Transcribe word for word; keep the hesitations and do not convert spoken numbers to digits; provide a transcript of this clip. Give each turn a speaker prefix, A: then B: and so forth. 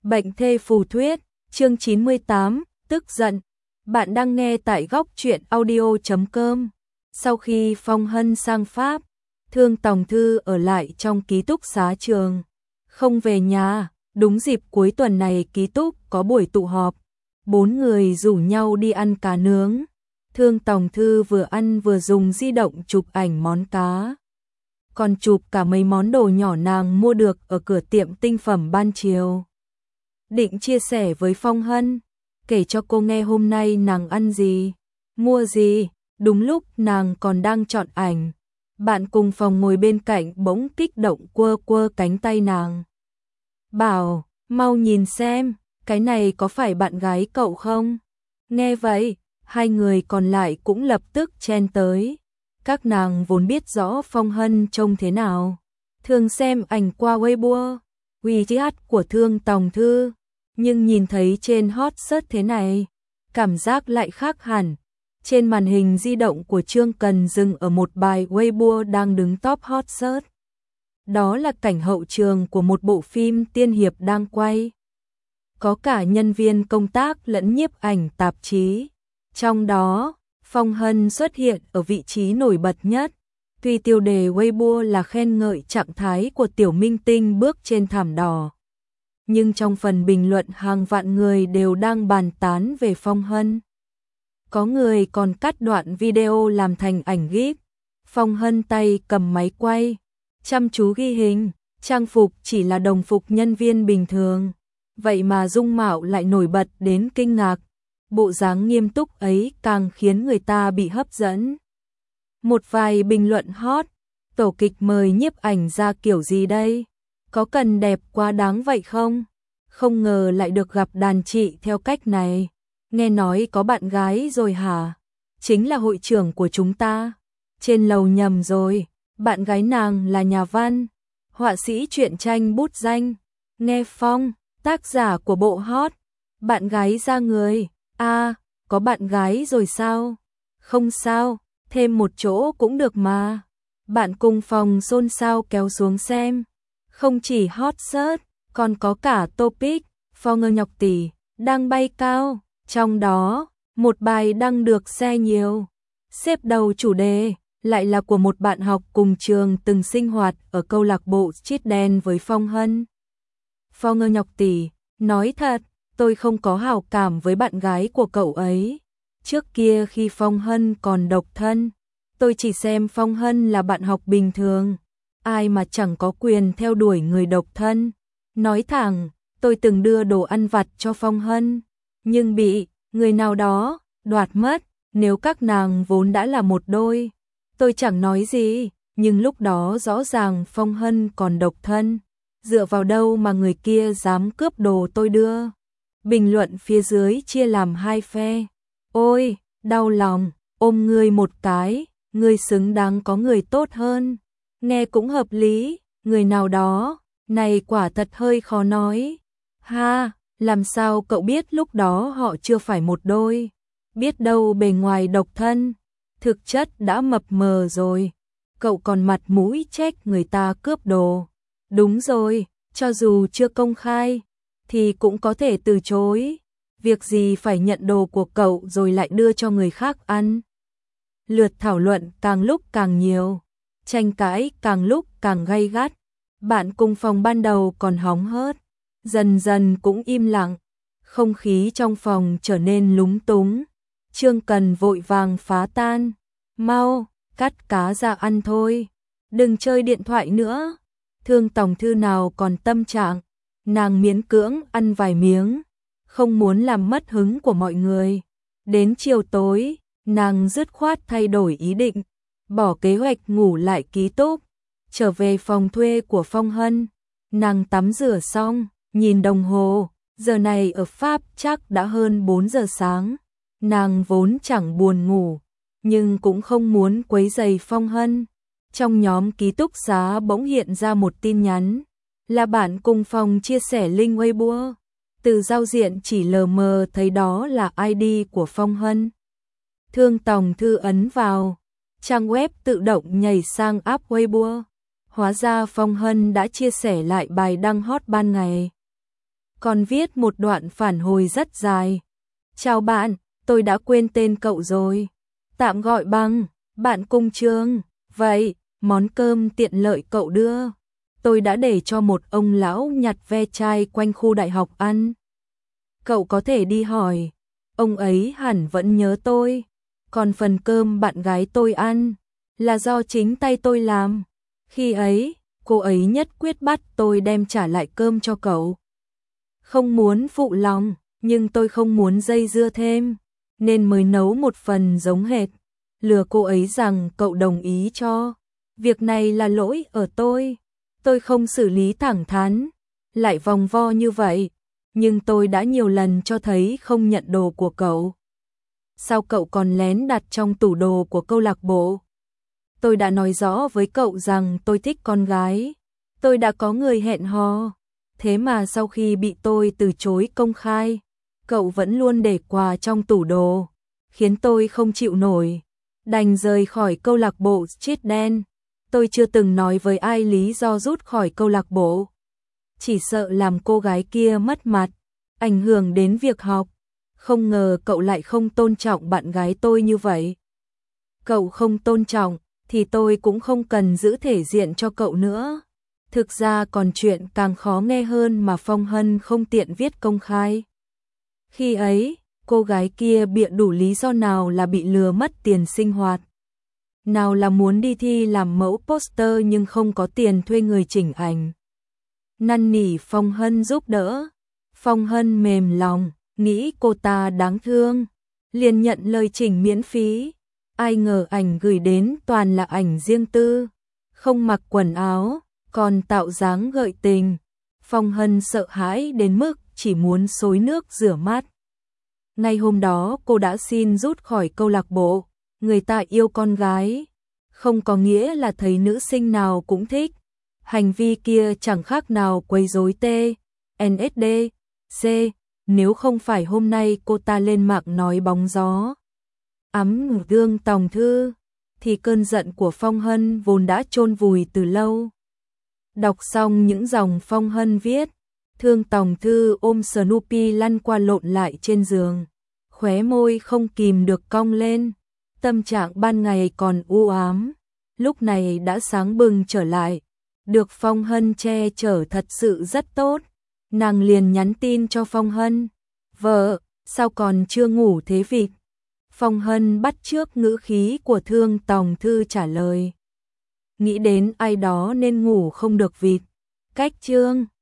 A: Bệnh thê phù thuyết, chương chín mươi tám, tức giận. Bạn đang nghe tại góc truyện audio chấm com. Sau khi Phong Hân sang Pháp, Thương Tòng Thư ở lại trong ký túc xá trường, không về nhà. Đúng dịp cuối tuần này ký túc có buổi tụ họp, bốn người rủ nhau đi ăn cá nướng. Thương Tòng Thư vừa ăn vừa dùng di động chụp ảnh món cá, còn chụp cả mấy món đồ nhỏ nàng mua được ở cửa tiệm tinh phẩm ban chiều. Định chia sẻ với Phong Hân, kể cho cô nghe hôm nay nàng ăn gì, mua gì. Đúng lúc nàng còn đang chọn ảnh, bạn cùng phòng ngồi bên cạnh bỗng kích động quơ quơ cánh tay nàng, bảo, mau nhìn xem, cái này có phải bạn gái cậu không? Nghe vậy, hai người còn lại cũng lập tức chen tới. Các nàng vốn biết rõ Phong Hân trông thế nào, thường xem ảnh qua Weibo, WeChat của Thương Tòng Thư, nhưng nhìn thấy trên hot search thế này, cảm giác lại khác hẳn. Trên màn hình di động của Trương Cần dừng ở một bài Weibo đang đứng top hot search. Đó là cảnh hậu trường của một bộ phim tiên hiệp đang quay. Có cả nhân viên công tác lẫn nhiếp ảnh tạp chí. Trong đó, Phong Hân xuất hiện ở vị trí nổi bật nhất. Tuy tiêu đề Weibo là khen ngợi trạng thái của tiểu minh tinh bước trên thảm đỏ, nhưng trong phần bình luận hàng vạn người đều đang bàn tán về Phong Hân. Có người còn cắt đoạn video làm thành ảnh gif. Phong Hân tay cầm máy quay, chăm chú ghi hình, trang phục chỉ là đồng phục nhân viên bình thường, vậy mà dung mạo lại nổi bật đến kinh ngạc. Bộ dáng nghiêm túc ấy càng khiến người ta bị hấp dẫn. Một vài bình luận hot, tổ kịch mời nhiếp ảnh ra kiểu gì đây? Có cần đẹp quá đáng vậy không? Không ngờ lại được gặp đàn chị theo cách này. Nghe nói có bạn gái rồi hả? Chính là hội trưởng của chúng ta. Trên lầu nhầm rồi, bạn gái nàng là nhà văn, họa sĩ truyện tranh bút danh. Nghe Phong, tác giả của bộ hot, bạn gái ra người. A, à, có bạn gái rồi sao? Không sao, thêm một chỗ cũng được mà. Bạn cùng phòng xôn xao kéo xuống xem. Không chỉ hot search, còn có cả topic, Phong Ngơ Nhọc Tỷ, đang bay cao. Trong đó, một bài đăng được share nhiều. Xếp đầu chủ đề, lại là của một bạn học cùng trường từng sinh hoạt ở câu lạc bộ Chít Đen với Phong Hân. Phong Ngơ Nhọc Tỷ, nói thật, tôi không có hảo cảm với bạn gái của cậu ấy. Trước kia khi Phong Hân còn độc thân, tôi chỉ xem Phong Hân là bạn học bình thường. Ai mà chẳng có quyền theo đuổi người độc thân. Nói thẳng, tôi từng đưa đồ ăn vặt cho Phong Hân, nhưng bị người nào đó đoạt mất. Nếu các nàng vốn đã là một đôi, tôi chẳng nói gì, nhưng lúc đó rõ ràng Phong Hân còn độc thân, dựa vào đâu mà người kia dám cướp đồ tôi đưa. Bình luận phía dưới chia làm hai phe. Ôi, đau lòng, ôm ngươi một cái, ngươi xứng đáng có người tốt hơn. Nghe cũng hợp lý, người nào đó, này quả thật hơi khó nói. Ha, làm sao cậu biết lúc đó họ chưa phải một đôi? Biết đâu bề ngoài độc thân, thực chất đã mập mờ rồi. Cậu còn mặt mũi trách người ta cướp đồ. Đúng rồi, cho dù chưa công khai, thì cũng có thể từ chối. Việc gì phải nhận đồ của cậu rồi lại đưa cho người khác ăn? Lượt thảo luận càng lúc càng nhiều, tranh cãi càng lúc càng gay gắt. Bạn cùng phòng ban đầu còn hóng hớt, dần dần cũng im lặng. Không khí trong phòng trở nên lúng túng. Trương Cần vội vàng phá tan. Mau, cắt cá ra ăn thôi. Đừng chơi điện thoại nữa. Thương Tòng Thư nào còn tâm trạng. Nàng miễn cưỡng ăn vài miếng, không muốn làm mất hứng của mọi người. Đến chiều tối, nàng dứt khoát thay đổi ý định, bỏ kế hoạch ngủ lại ký túc, trở về phòng thuê của Phong Hân. Nàng tắm rửa xong, nhìn đồng hồ, giờ này ở Pháp chắc đã hơn bốn giờ sáng. Nàng vốn chẳng buồn ngủ, nhưng cũng không muốn quấy rầy Phong Hân. Trong nhóm ký túc xá bỗng hiện ra một tin nhắn, là bạn cùng phòng chia sẻ link Weibo. Từ giao diện chỉ lờ mờ thấy đó là i đê của Phong Hân. Thương Tòng Thư ấn vào, trang web tự động nhảy sang app Weibo. Hóa ra Phong Hân đã chia sẻ lại bài đăng hot ban ngày. còn viết một đoạn phản hồi rất dài. Chào bạn, tôi đã quên tên cậu rồi. Tạm gọi bằng bạn cùng trường. Vậy, món cơm tiện lợi cậu đưa, tôi đã để cho một ông lão nhặt ve chai quanh khu đại học ăn. Cậu có thể đi hỏi, ông ấy hẳn vẫn nhớ tôi. Còn phần cơm bạn gái tôi ăn là do chính tay tôi làm. Khi ấy, cô ấy nhất quyết bắt tôi đem trả lại cơm cho cậu. Không muốn phụ lòng, nhưng tôi không muốn dây dưa thêm, nên mới nấu một phần giống hệt, lừa cô ấy rằng cậu đồng ý cho. Việc này là lỗi ở tôi, tôi không xử lý thẳng thắn, lại vòng vo như vậy, nhưng tôi đã nhiều lần cho thấy không nhận đồ của cậu. Sao cậu còn lén đặt trong tủ đồ của câu lạc bộ? Tôi đã nói rõ với cậu rằng tôi thích con gái, tôi đã có người hẹn hò. Thế mà sau khi bị tôi từ chối công khai, cậu vẫn luôn để quà trong tủ đồ, khiến tôi không chịu nổi, đành rời khỏi câu lạc bộ Street Dance. Tôi chưa từng nói với ai lý do rút khỏi câu lạc bộ, chỉ sợ làm cô gái kia mất mặt, ảnh hưởng đến việc học. Không ngờ cậu lại không tôn trọng bạn gái tôi như vậy. Cậu không tôn trọng, thì tôi cũng không cần giữ thể diện cho cậu nữa. Thực ra còn chuyện càng khó nghe hơn mà Phong Hân không tiện viết công khai. Khi ấy, cô gái kia bịa đủ lý do nào là bị lừa mất tiền sinh hoạt, nào là muốn đi thi làm mẫu poster nhưng không có tiền thuê người chỉnh ảnh. Năn nỉ Phong Hân giúp đỡ. Phong Hân mềm lòng, nghĩ cô ta đáng thương, liền nhận lời chỉnh miễn phí. Ai ngờ ảnh gửi đến toàn là ảnh riêng tư, không mặc quần áo, còn tạo dáng gợi tình. Phong Hân sợ hãi đến mức chỉ muốn xối nước rửa mắt. Ngay hôm đó cô đã xin rút khỏi câu lạc bộ. Người ta yêu con gái, không có nghĩa là thấy nữ sinh nào cũng thích. Hành vi kia chẳng khác nào quấy rối T, en ét đê, C. Nếu không phải hôm nay cô ta lên mạng nói bóng gió, ấm gương Tòng Thư, thì cơn giận của Phong Hân vốn đã chôn vùi từ lâu. Đọc xong những dòng Phong Hân viết, Thương Tòng Thư ôm Snoopy lăn qua lộn lại trên giường, khóe môi không kìm được cong lên. Tâm trạng ban ngày còn u ám, lúc này đã sáng bừng trở lại. Được Phong Hân che chở thật sự rất tốt. Nàng liền nhắn tin cho Phong Hân, vợ, sao còn chưa ngủ thế vịt? Phong Hân bắt chước ngữ khí của Thương Tòng Thư trả lời, nghĩ đến ai đó nên ngủ không được vịt. Cách chương